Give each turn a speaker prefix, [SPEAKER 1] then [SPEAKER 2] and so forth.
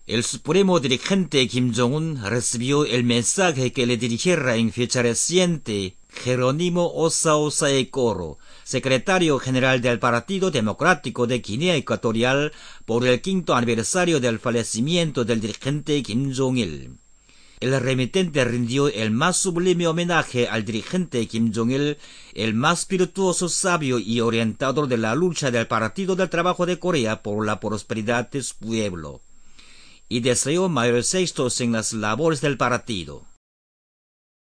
[SPEAKER 1] El supremo dirigente Kim Jong-un recibió el mensaje que le dirigiera en fecha reciente Jerónimo Osaosae Coro, secretario general del Partido Democrático de Guinea Ecuatorial, por el 5º aniversario del fallecimiento del dirigente Kim Jong-il. El remitente rindió el más sublime homenaje al dirigente Kim Jong-il, el más virtuoso, sabio y orientador de la lucha del Partido del Trabajo de Corea por la prosperidad de su pueblo, y deseó mayores éxitos en las labores del partido.